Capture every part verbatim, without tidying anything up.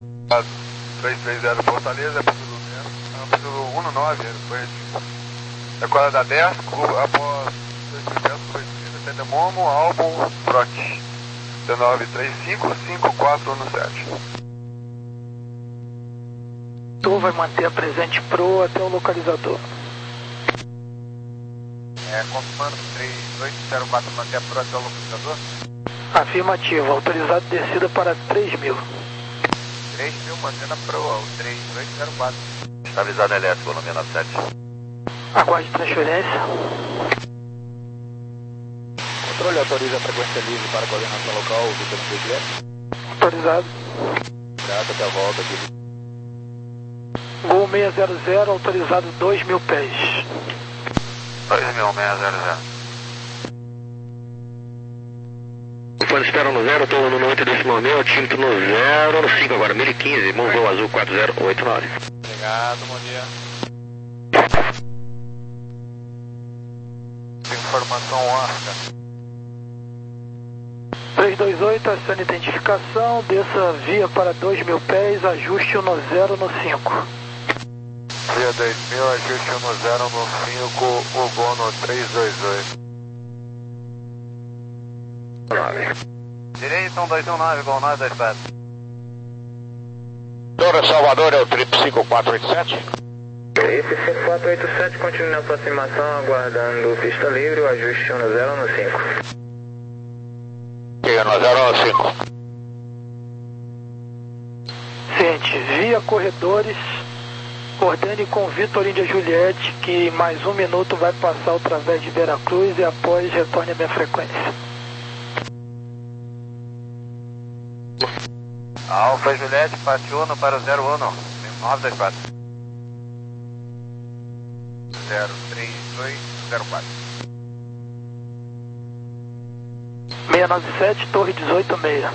três três zero Fortaleza, é pelo zero, é pelo um nove, foi decola da dez, após dois mil e dez, foi Tedemomo, álbum, trote, dezenove trinta e cinco, cinco quatro um sete. Tu vai manter a presente pro até o localizador. É, confirmando três oito zero quatro, manter a pro até o localizador. Afirmativo, autorizado descida para três mil. três mil, mantendo a pro, ao três oito zero quatro. Está avisado elétrico, volume nove sete. Aguarde transferência. Controle autoriza a frequência livre para coordenação local, Vitor Guilherme. Autorizado. Grato, até a volta aqui. Voo seis zero zero, autorizado dois mil pés. dois mil, seis zero zero. Quando esperam no zero, estou no noventa decimal mil, tímetro no zero, no cinco agora, mil e quinze, Monvoo Azul quatro zero oito nove. Obrigado, bom dia. Informação Oscar. três dois oito, acione identificação, desça via para dois mil pés, ajuste no zero no cinco. Via dois mil, ajuste no zero no cinco, o Gono três dois oito. Direção dois um nove, Gol nove dois quatro. Dora Salvador é o trip cinco quatro oito sete. Esse cinco quatro oito sete continua na aproximação, aguardando pista livre, o ajuste no zero no cinco. Chega no zero no cinco. Ciente, via corredores, ordene com Vitor Índia Juliette que em mais um minuto vai passar através de Veracruz e após retorne a minha frequência. Alfa Juliette, parte um para o zero um, nove dois quatro. zero três dois zero quatro. seiscentos e noventa e sete, Torre dezoito seis.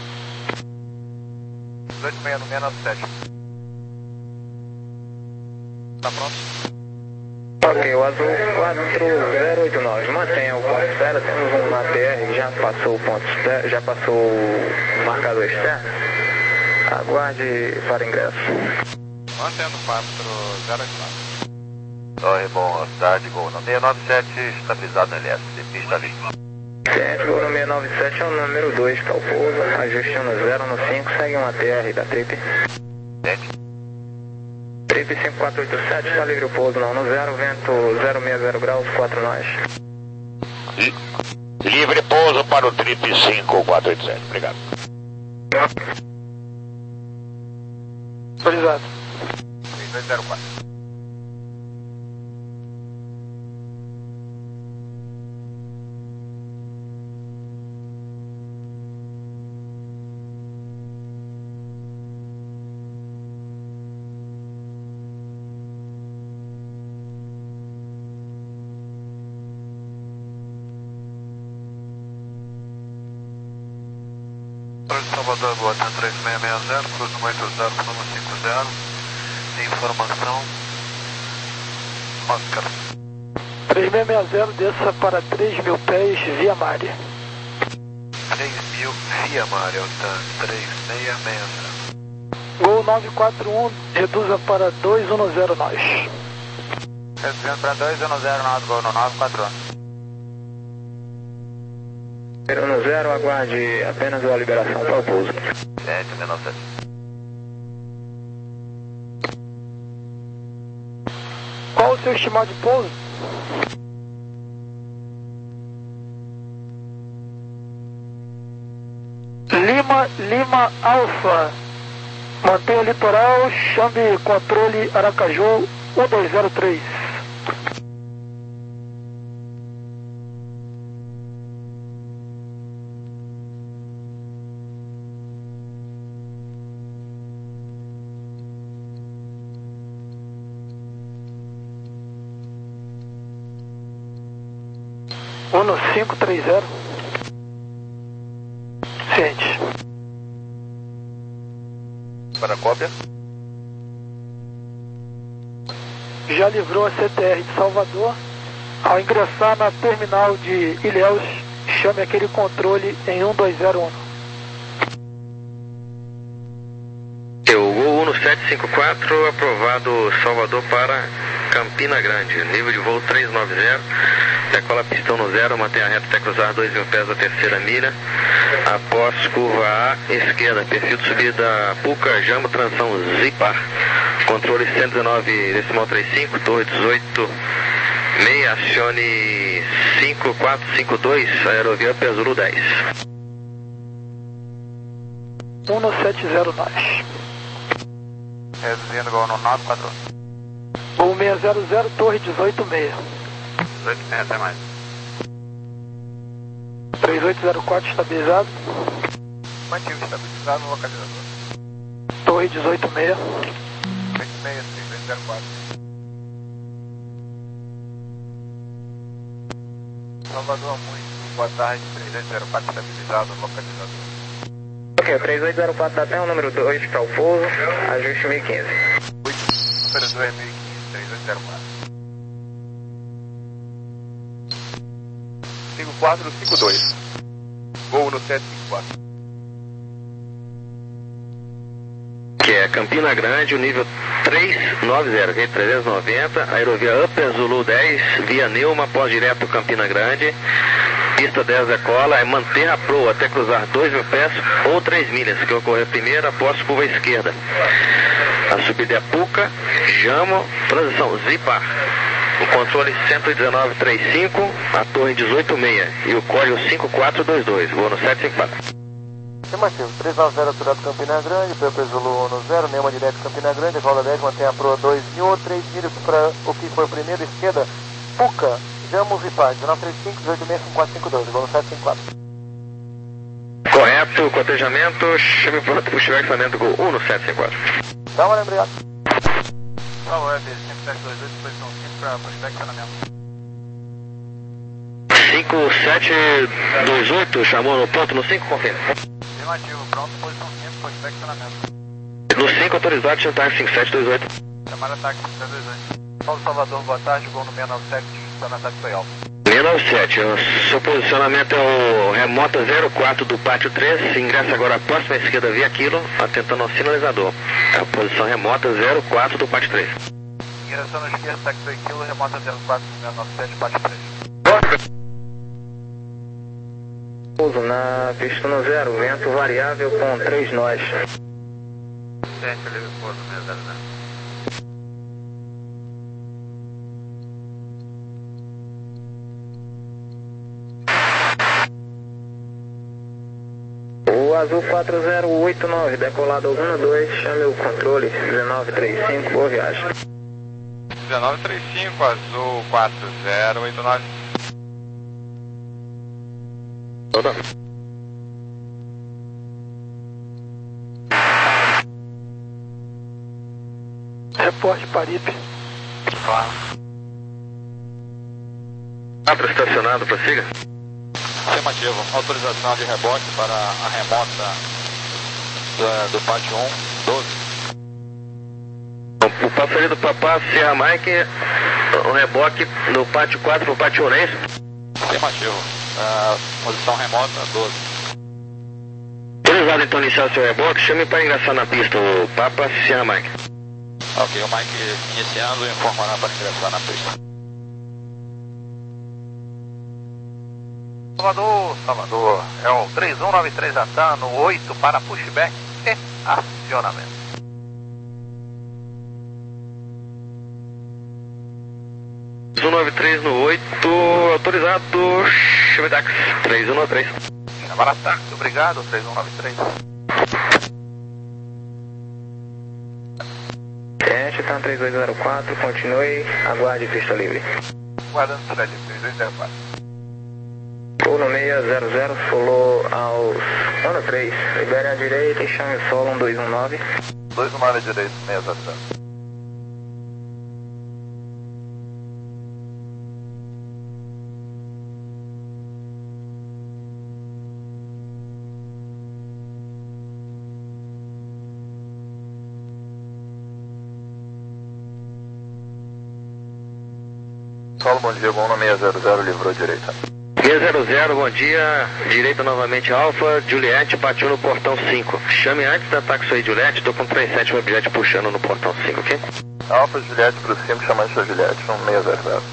dezoito seis no seiscentos e noventa e sete. Tá pronto? Ok, o azul quatro zero oito nove, mantenha o ponto externo, temos um A T R que já passou o ponto externo, já passou o marcador externo. Aguarde para ingresso. Mantendo quatro zero oito nove. Torre, boa tarde, Gol seiscentos e noventa e sete, estabilizado no L S, pista livre. Ciente, Gol seiscentos e noventa e sete é o número dois para o pouso, ajuste no zero no cinco, segue um A T R da Trip. Ciente. Trip cinco quatro oito sete, está livre o pouso não no zero, vento zero seis zero graus, quatro nós. Livre pouso para o trip cinco quatro oito sete, obrigado. Autorizado. três dois zero quatro. Salvador, boa tarde, três seis seis zero, cruz oito zero, plano cinco zero, informação, Oscar. três seis seis zero, desça para três mil pés, via Mare. três mil, via Mare, três seis seis zero. Gol nove quatro um, reduza para dois um zero nós. Reduzindo para dois um zero nove, Gol no nove quatro um. zero no zero, aguarde apenas a liberação para o pouso. Ciente, seiscentos e noventa e sete. Qual o seu estimado de pouso? Lima, Lima Alfa. Mantenha litoral, chame controle Aracaju um dois zero três. um cinco três zero. Ciente. Para a cópia. Já livrou a C T R de Salvador. Ao ingressar na terminal de Ilhéus, chame aquele controle em um dois zero um. sete cinco quatro, aprovado Salvador para Campina Grande, nível de voo trezentos e noventa, decola pistão no zero, mantém a reta até cruzar dois mil pés da terceira milha, após curva A, esquerda, perfil de subida Puca, Jambo, transição Zipar, controle cento e dezenove decimal trinta e cinco, torre dezoito meia, acione cinco quatro cinco dois, aerovia Zulu dez. um sete zero nove. Reduzindo gol no nove quatro. Voo seis zero zero, torre dezoito meia. dezoito meia, até mais. três oito zero quatro estabilizado. Mantivo estabilizado no localizador. Torre dezoito meia. dezoito meia, três oito zero quatro. Salvador, muito boa tarde, três oito zero quatro estabilizado no localizador. Ok, o três oito zero quatro da Terra, número dois para o pouso, ajuste mil e quinze. Número dois mil e quinze, três oito zero quatro. cinco quatro cinco dois. Voo no sete cinco quatro. Que é Campina Grande, o nível trezentos e noventa, que é trezentos e noventa, aerovia Upper Zulu dez, via Neuma, pós direto Campina Grande, pista dez decola, é manter a proa até cruzar dois mil pés ou três milhas, que ocorre primeiro após curva esquerda. A subida é Puca, Jamo, transição Zipar, o controle cento e dezenove trinta e cinco, a torre dezoito meia e o código cinco quatro dois dois, voo no sete cinco quatro. Afirmativo, trezentos e noventa altura Campina Grande, P P Zulu no zero, Neuma direto Campina Grande, roda dez, mantém a proa dois mil, três milhas para o que foi primeiro, esquerda, Puca, Jamo Zipar, dezenove trinta e cinco, dezoito meia, cinco quatro cinco dois, voo no sete cinco quatro. Correto, cotejamento, chame pronto para o equipamento Gol um no sete cinco quatro. Dá uma lembrada. Bravo, Web cinco sete dois oito, posição cinco para prospeccionamento. cinco sete dois oito, chamou no ponto no cinco, confirma. Afirmativo, pronto, posição cinco, prospeccionamento. No cinco, autorizado, chantar cinco sete dois oito. Chamada ataque cinco sete dois oito. Paulo Salvador, boa tarde, gol no seis nove sete, está no ataque foi alto. seis nove sete, o seu posicionamento é o remota zero quatro do pátio três, ingressa agora a próxima esquerda via quilo, atentando ao sinalizador. É a posição remota zero quatro do pátio três. Direção na esquerda, taxi quilo, remota zero quatro seis nove sete, pátio três. Pouso na pista no zero, vento variável com três nós. sete, livre pouso, seis zero zero. O azul quatro zero oito nove, decolado um dois, chame o controle dezenove trinta e cinco, boa viagem. dezenove trinta e cinco, azul quatro zero oito nove. Toda. Reporte Paripe. Claro. quatro estacionado, prossiga. Afirmativo, autorização de rebote para a remota do, do pátio um, doze. O passageiro do Papá Sierra Mike, o reboque no pátio quatro pro pátio um, não é isso? Afirmativo, uh, posição remota doze. Autorizado então iniciar o seu reboque, chame para ingressar na pista o Papa Sierra Mike. Ok, o Mike iniciando, informará para ingressar na pista. Salvador, Salvador, é o três um nove três Atan, no oito para pushback e acionamento. três um nove três no oito, autorizado, chame Dax, três um nove três. Chamar ataque, obrigado, três um nove três. Teste, está três oito zero quatro, continue, aguarde pista livre. Guardando pista livre, três oito zero quatro. Voo no seis zero zero, solou aos um três, libere à direita e chame o solo um dois um nove. dois um nove à direita, seis zero zero. Solo, bom dia, gol no seis zero zero, livrou direita. G zero zero, bom dia, direita novamente Alfa, Juliette, partiu no portão cinco. Chame antes da Taxway Juliette, estou com trinta e sete objetos puxando no portão cinco, ok? Alfa, Juliette pro cinco, chamando sua Juliette, um seis zero zero.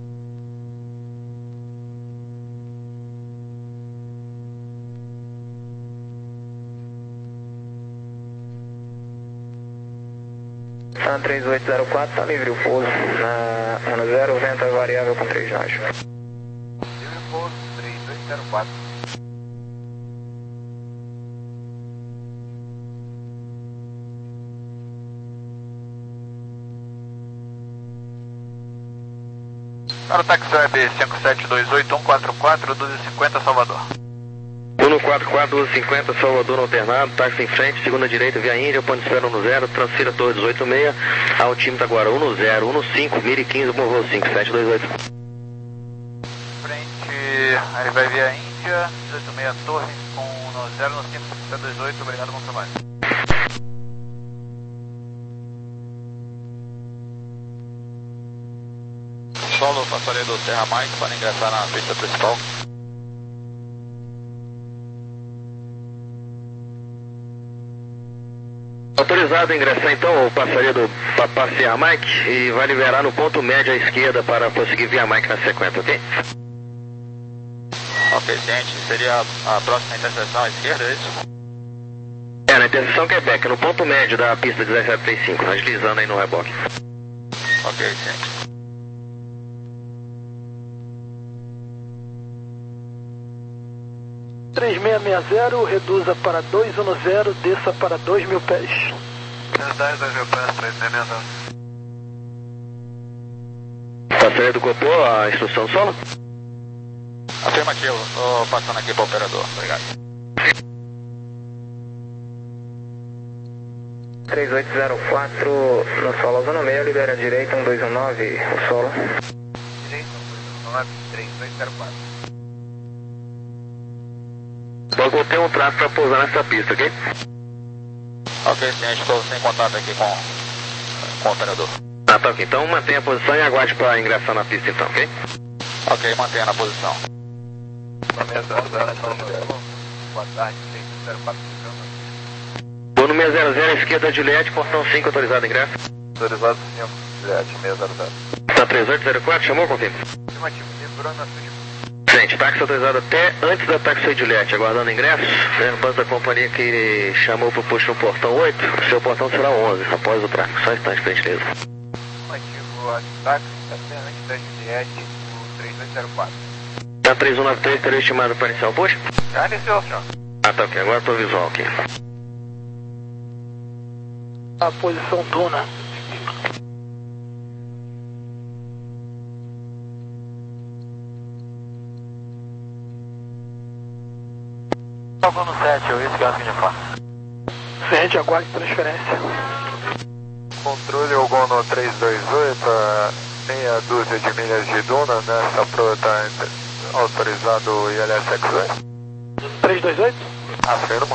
Tá três oito zero quatro, tá livre o pouso na um zero, vento é variável com três nós. Livre o pouso, três oito zero quatro. Para o táxi web cinco sete dois oito um quatro quatro, doze cinquenta, Salvador. um quatro quatro, doze cinquenta, Salvador no alternado, táxi em frente, segunda direita, via Índia, ponto espera um zero, transfira torre dezoito seis, ao time tá agora um zero, um cinco, mil quinze, morreu cinco sete dois oito. Frente, aí vai via Índia, dezoito seis, torre, com um zero, um cinco, sete dois oito, obrigado, bom trabalho. Solo, passaria do Serra Mike para ingressar na pista principal. Autorizado a ingressar então o passaria do Papá Serra Mike e vai liberar no ponto médio à esquerda para prosseguir via Mike na sequência, ok? Ok, ciente. Seria a próxima interseção à esquerda, é isso? É, na interseção Quebec, no ponto médio da pista dezessete trinta e cinco, deslizando aí no reboque. Ok, ciente. três seis seis zero, reduza para dois um zero, desça para dois mil pés. dez, dois mil pés, três seis seis zero. Passaria do Copô, a instrução solo? Afirmativo, estou passando aqui para o operador, obrigado. três oito zero quatro, no solo zona meia, libera a direita, um dois um nove, o solo. Direita, um dois um nove, três oito zero quatro. Vou ter um tráfego para pousar nessa pista, ok? Ok, ciente, estou sem contato aqui com, com o operador. Ah, tá ok. Então mantenha a posição e aguarde para ingressar na pista então, ok? Ok, mantenha na posição. Boa tarde, seis zero quatro. Vou no seis zero zero, esquerda Juliette, portão cinco, autorizado ingresso. Autorizado cinco, Juliette, seis zero zero. Tá três oito zero quatro, chamou, confirma? Afirmativo, livrando na frente. Gente, táxi autorizado até antes da Taxway Juliette, aguardando ingresso. Lembrando da companhia que chamou para o puxo no portão oito, seu portão será onze, após o tráfego. Só um instante, por gentileza. Afirmativo, táxi até antes da Juliette, o três oito zero quatro. Tá três um nove três, teria estimado para iniciar o puxo? Já iniciou, senhor. Ah, tá ok, agora estou visual aqui. A posição Duna. Salvo no sete, o isso que de fato. Ciente, aguarde transferência. Controle o Gono três dois oito, a meia dúzia de milhas de Duna, nessa proa está autorizado o I L S X-Ray. três dois oito? Afirmo.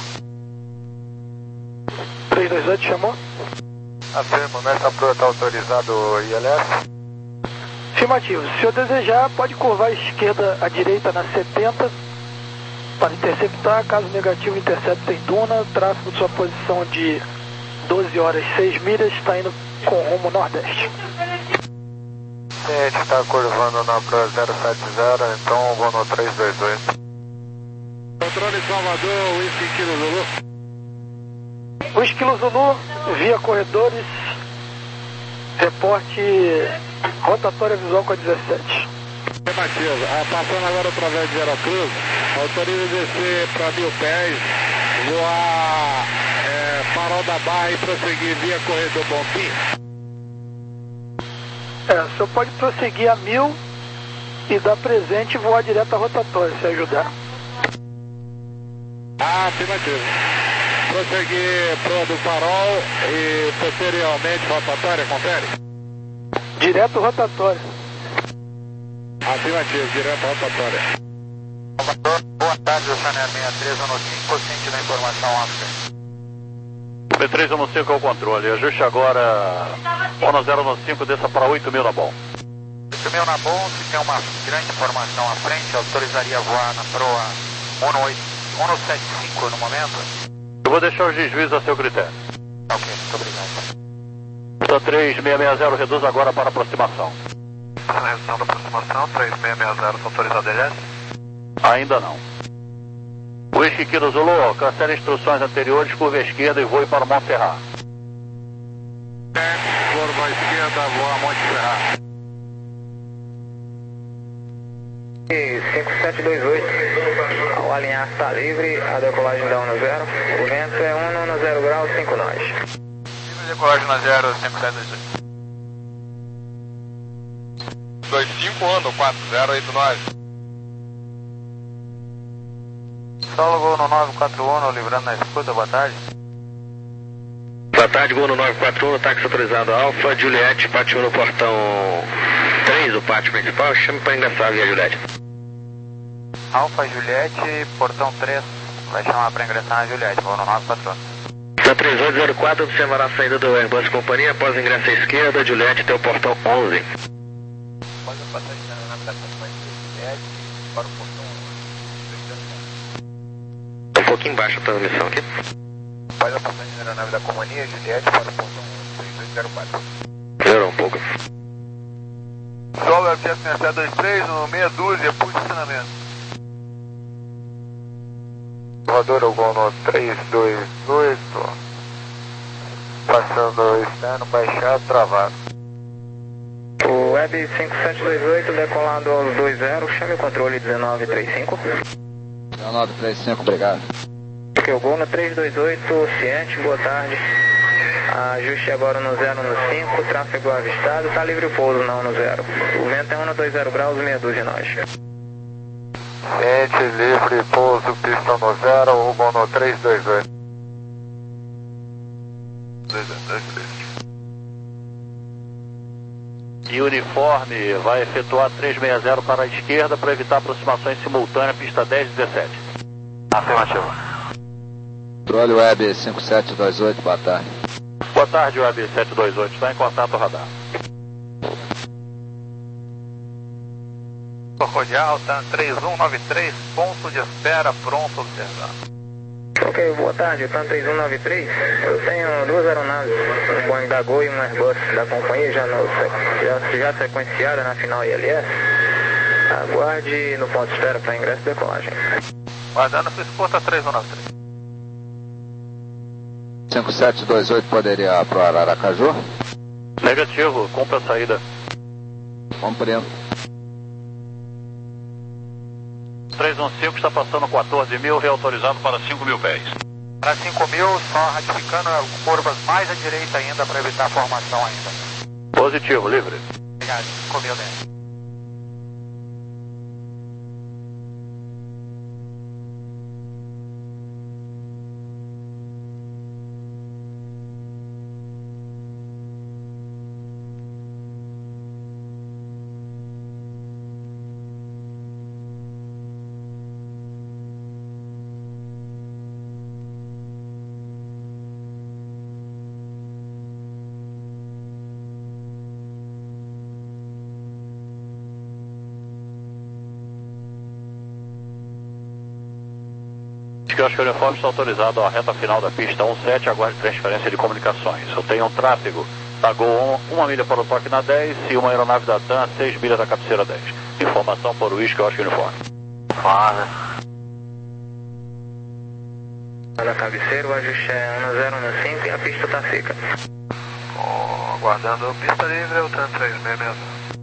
três dois oito, chamou? Afirmo, nessa proa está autorizado o I L S. Afirmativo. Se eu desejar, pode curvar à esquerda, à direita na setenta para interceptar. Caso negativo, intercepta em Duna. Tráfego de sua posição de doze horas seis milhas, está indo com rumo nordeste. Sim, a gente está curvando na proa zero sete zero, então vou no três dois oito. Controle Salvador, Whisky Kilo Zulu. Whisky Kilo Zulu, via corredores, reporte rotatória visual com a dezessete. Afirmativo, ah, passando agora através de Veracruz, autoriza descer para mil pés, voar é, Farol da Barra e prosseguir via Corredor Bonfim. É, o senhor pode prosseguir a mil e dar presente e voar direto à rotatória, se ajudar. Ah, afirmativo. Prosseguir pro do Farol e posteriormente rotatória, confere? Direto rotatória. Afirmativo, direto à rotatória. Boa tarde, o Chanel sessenta e três um cinco, ciente da informação África. B três um cinco é o controle, ajuste agora um zero um cinco, desça para oito mil na bom. B Primeiro na bom, se tem uma grande formação à frente, autorizaria voar na proa cento e setenta e cinco no momento. Eu vou deixar os desvios a seu critério. Ok, muito obrigado. Pista três seis seis zero, reduz agora para aproximação. Na redução da aproximação, três seis seis zero, autorizado L S? Ainda não. Whisky Kilo Zulu, cancela instruções anteriores, curva esquerda e voe para o Monte Serra. Curva esquerda, voa Monte Serra. cinco sete dois oito, ao alinhar está livre, a decolagem da um zero, o vento é um zero graus, cinco nós. Livre decolagem na zero, cinco sete dois oito. dois cinco, ando, quatro zero oito nove. Solo Gol no nove quatro um, livrando na escuta, boa tarde. Boa tarde, Gol no nove quatro um, táxi autorizado Alfa, Juliette, pátio no portão três, o pátio principal, chame para ingressar via Juliette. Alfa Juliette, portão três, vai chamar para ingressar na Juliette, Gol no nove quatro um. Na três oito zero quatro, observará a saída do Airbus Companhia após ingresso à esquerda, Juliette até o portão onze. Após a passagem da nave da companhia Juliette para o portão Um pouquinho embaixo a transmissão aqui. Após a passagem da nave da companhia Juliette para o portão três oito zero quatro. Melhorou um pouco. Solo F S sete sete dois três, no meia dúzia, posicionamento. Voador Gol no três dois oito, passando externo, baixado, travado. O Web cinco sete dois oito, decolado aos dois zero, chame o controle dezenove trinta e cinco. dezenove trinta e cinco, obrigado. Ok, o Gol no três dois oito, ciente, boa tarde. Ajuste agora no zero no cinco, tráfego avistado, está livre o pouso não no zero. O vento é um dois zero graus, meia dúzia nós. Ciente, livre, pouso, pista no zero, o Gol no três dois oito. E uniforme vai efetuar três seis zero para a esquerda para evitar aproximações simultâneas, pista dez dezessete. Afirmativo. Controle Web cinco sete dois oito, boa tarde. Boa tarde, Web sete dois oito, está em contato radar. Cordial, tá três um nove três, ponto de espera, pronto, observado. Ok, boa tarde, TAM três um nove três. Eu tenho duas aeronaves, um Boeing da Gol e um Airbus da companhia já, no, já, já sequenciada na final I L S. Aguarde no ponto de espera para ingresso e decolagem. Guardando sua escuta três um nove três. cinco sete dois oito poderia pro Araracaju? Negativo, cumpra a saída. Compreendo. três um cinco está passando quatorze mil, reautorizado para cinco mil pés. Para cinco mil, só ratificando curvas mais à direita ainda para evitar a formação ainda. Positivo, livre. Obrigado, cinco mil dentro. Que eu acho que o uniforme está autorizado à reta final da pista sete, aguarde transferência de comunicações. Eu tenho um tráfego da Gol um, uma milha para o toque na dez e uma aeronave da TAM, seis milhas da cabeceira dez. Informação por Whisky, eu acho que uniforme. Fala. Na cabeceira, o ajuste é um zero no cinco e a pista está seca. Oh, aguardando pista livre, o TAM três seis seis.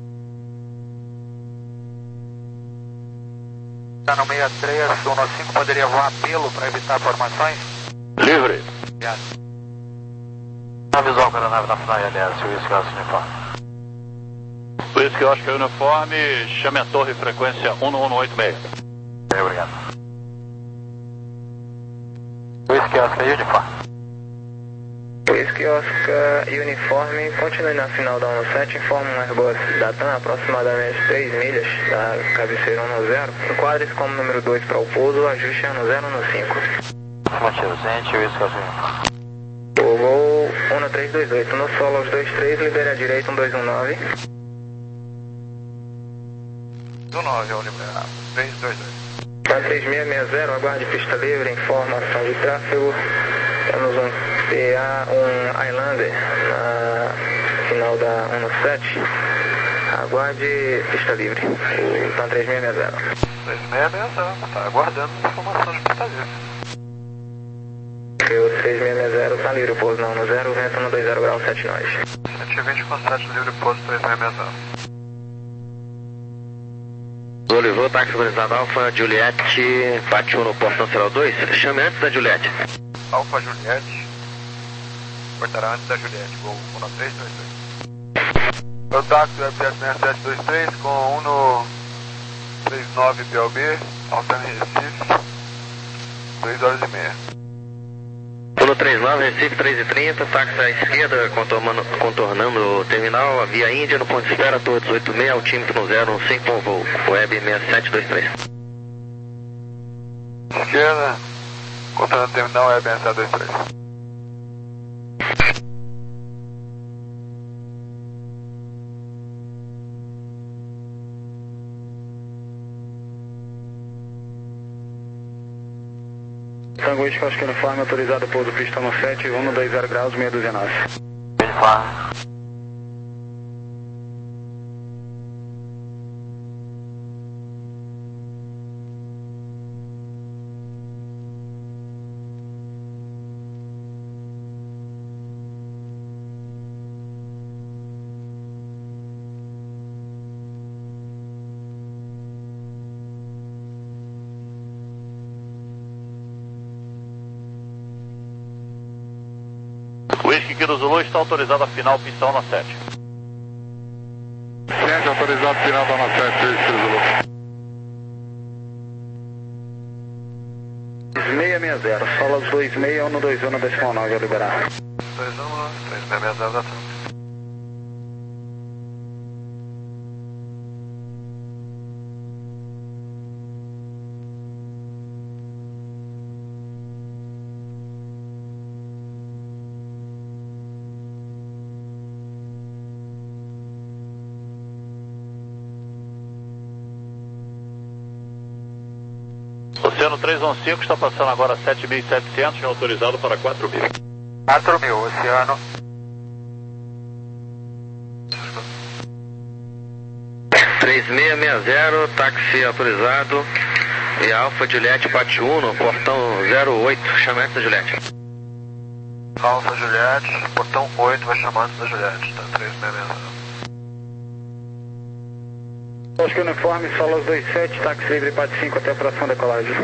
Está no sessenta e três, um no cinco, poderia voar pelo para evitar formações? Livre. Obrigado. Avisou para a nave na final I L S, o Whisky Oscar uniforme. Whisky, eu acho que é uniforme, chame a torre frequência um um oito seis. Bem, obrigado. Whisky Oscar e uniforme. Whisky Oscar e uniforme, continue na final da um sete, informa um Airbus da TAM, aproximadamente três milhas da cabeceira um zero. Enquadre-se como número dois para o pouso, o ajuste é um zero no cinco. Afirmativo, ciente, Whisky Oscar e uniforme. O Gol um três dois oito, no solo aos dois três, libere à direita um dois um nove. Do nove ao liberar. três dois dois. Tá três seis seis zero, aguarde pista livre, informação de tráfego. Temos um P A, um Highlander na final da um sete. Aguarde pista livre. Tá três seis seis zero. três seis seis zero, tá aguardando informação de pista livre. O três seis seis zero tá livre, pouso na um zero, vento no dois zero grau sete nós. sete vinte com sete livre, pouso três seis seis zero. Olivou, táxi autorizado Alfa Juliette, bate um no portão central dois, chame antes da Juliette. Alfa Juliette, cortará antes da Juliette, voo um três dois dois. O táxi é F S seis sete dois três com um no três nove B L B, Alta Recife, três horas e meia. Uno trinta e nove, Recife três e trinta, táxi à esquerda, contornando, contornando o terminal, a via Índia, no ponto de espera, torre dezoito seis, altímetro zero um cinco com voo, web seis sete dois três. Esquerda, contornando o terminal, web seis sete dois três. Tango Whisky, Oscar Uniforme, autorizado pouso pista no sete, um dois zero graus, seis dois nove. Uniforme. Whisky Kilo Zulu está autorizado a final pista um na sete. sete, autorizado final da na sete, Whisky Kilo Zulu. seis seis zero, solas dois seis, um dois um, decimal nove, a liberar. dois um, três seis seis zero da Trump. Oceano três um cinco está passando agora sete mil e setecentos, é autorizado para quatro mil. quatro mil, Oceano. três seis seis zero, táxi autorizado, e Alfa Juliette bate um no portão zero oito, chame antes da Juliette. Alfa Juliette, portão oito, vai chamar antes da Juliette, tá três seis seis zero. Oscar Uniforme, solas dois sete, táxi livre, bate cinco até a próxima decolagem.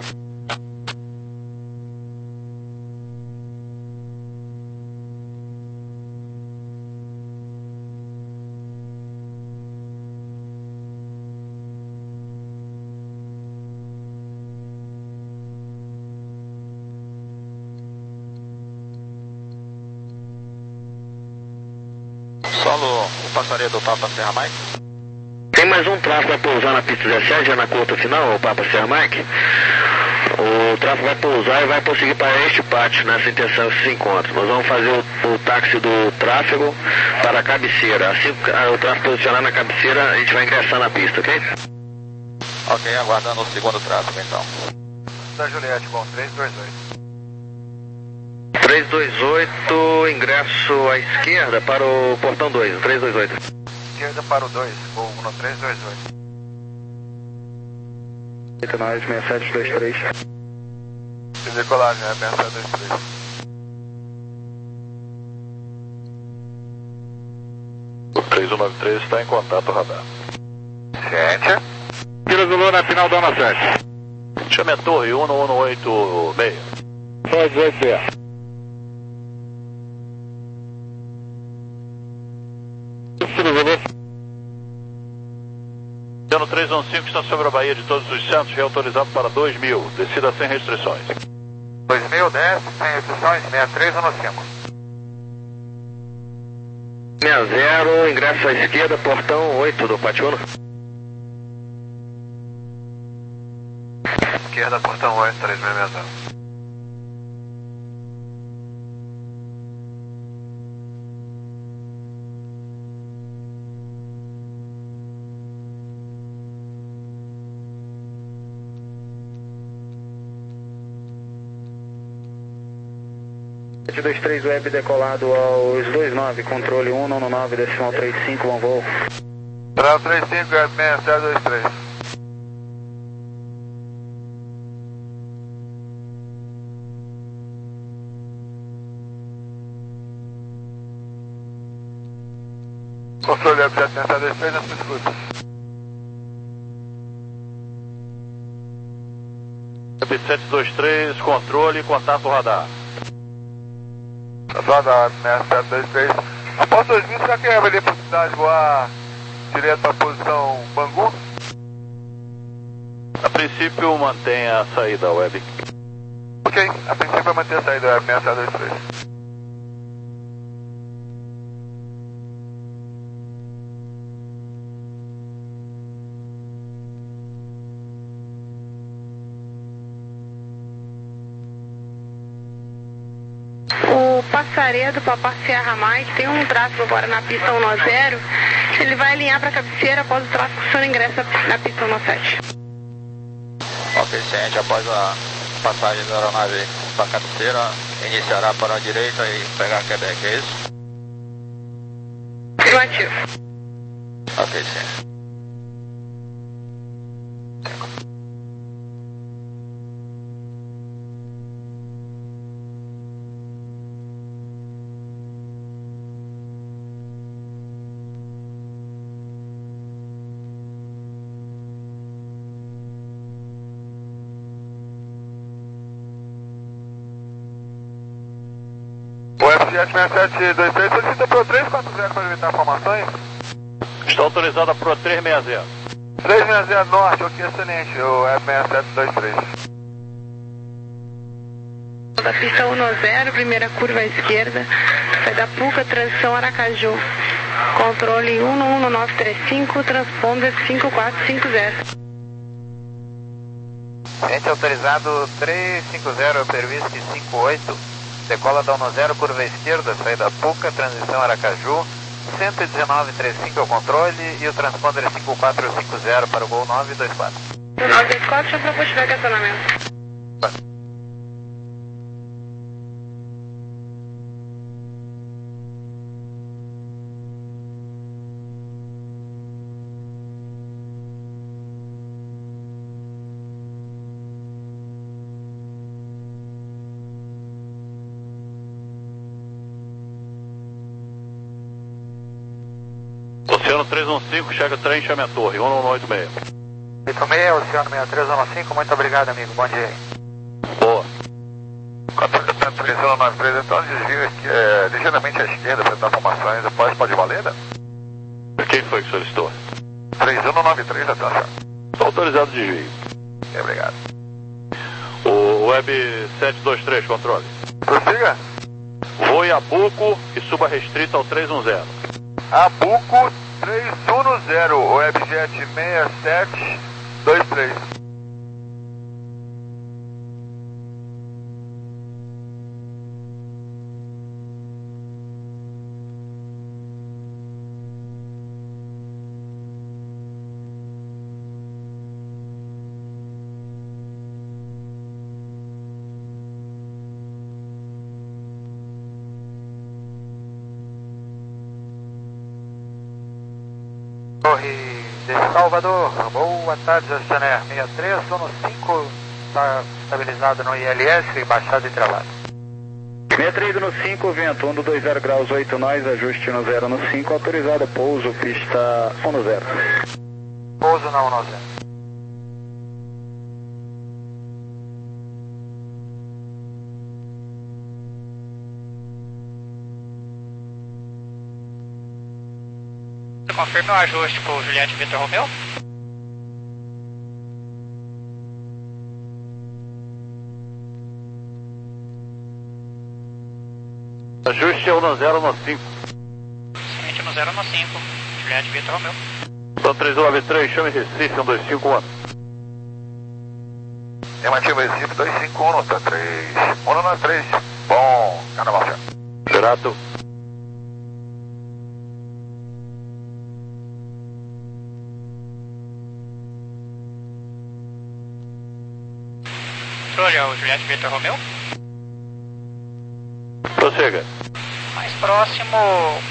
Solo o passaria do Papa Serra Mike. Tem mais um tráfego para pousar na pista dezessete, já na curta final, o Papa Serra Mike. O tráfego vai pousar e vai prosseguir para este pátio, nessa intenção, esses encontros. Nós vamos fazer o, o táxi do tráfego para a cabeceira. Assim que o tráfego posicionar na cabeceira, a gente vai ingressar na pista, ok? Ok, aguardando o segundo tráfego então. Da Juliette, bom, três dois oito. três dois oito, ingresso à esquerda para o portão dois, três dois oito. Esquerda para o dois, voo no três dois oito. oito nove, seis sete dois três. De decolagem, é seis sete dois três. O três um nove três está em contato radar. Gente. Kilo Zulu na final da na sete. Chame a torre um um oito seis. Pode ser. Oceano três um cinco está sobre a Baía de Todos os Santos, é autorizado para dois mil, descida sem restrições. dois mil, dez, sem restrições, sessenta e três um cinco. seis zero, ingresso à esquerda, portão oito do pátio um. Esquerda, portão oito, três seis seis zero. sete dois três Web decolado aos dois nove, controle um nove nove, decimal trinta e cinco, bom voo. Bravo trinta e cinco, Web seis sete dois três. Controle Web sete sete dois três, na sua escuta. Web sete dois três, controle, contato radar. Radar seis sete dois três. Após dois mil, será que haveria a possibilidade de voar direto para a posição Bangu? A princípio, mantém a saída web. Ok, a princípio vai manter a saída web seis sete dois três. Passaredo para passear Mike, tem um tráfego agora na pista um nove zero, ele vai alinhar para a cabeceira após o tráfego, o senhor ingressa na pista um nove sete. Ok, ciente, após a passagem da aeronave para a cabeceira, iniciará para a direita e pegar Quebec, é isso? Afirmativo. Ok, ciente. sete seis sete dois três solicita Pro três quatro zero para evitar formações. Está autorizada Pro três seis zero. três seis zero Norte, ok, excelente, o F seis sete dois três. Da pista um nove zero, primeira curva à esquerda, sai da Puca, transição Aracaju. Controle um um nove três cinco, transponder cinco quatro cinco zero. Ciente autorizado três cinco zero, Perwhisky cinco oito. Decola da um zero, curva esquerda, saída Puca, transição Aracaju, cento e dezenove trinta e cinco é o controle e o transponder é cinco quatro cinco zero para o Gol nove dois quatro. nove dois quatro, deixa eu propor tiver estacionamento. Oceano três um cinco, chega trem, chame a torre, um um oito seis. oito seis, Oceano sessenta e três um cinco, muito obrigado, amigo, bom dia. Boa. quatorze três um nove três, então desvio aqui, é, ligeiramente à esquerda para dar formações, depois pode valer, né? Quem foi que solicitou? três um nove três, atenção. Está autorizado desvio. Okay, obrigado. O Web sete dois três, controle. Prossiga. Voe a Buco e suba restrito ao três um zero. Abuco três um zero, Webjet seis sete dois três. Torre de Salvador, boa tarde, Janer sessenta e três, um cinco, está estabilizado no I L S, baixado e travado. sessenta e três no cinco, vento um dois zero graus oito nós, ajuste no zero no cinco, autorizado, pouso, pista um zero. Pouso na um zero. Confirme o ajuste para o Juliette Vitor Romeu. Ajuste um zero no cinco. Ciente no zero no cinco, Juliette Vitor Romeu. Então três um nove três, chame Recife um dois cinco um. Negativo Recife dois cinco um, nota três. um nove três, bom, carnaval já. Grato. Controle, é o Juliette Vitor Romeu. prossiga. Mais próximo,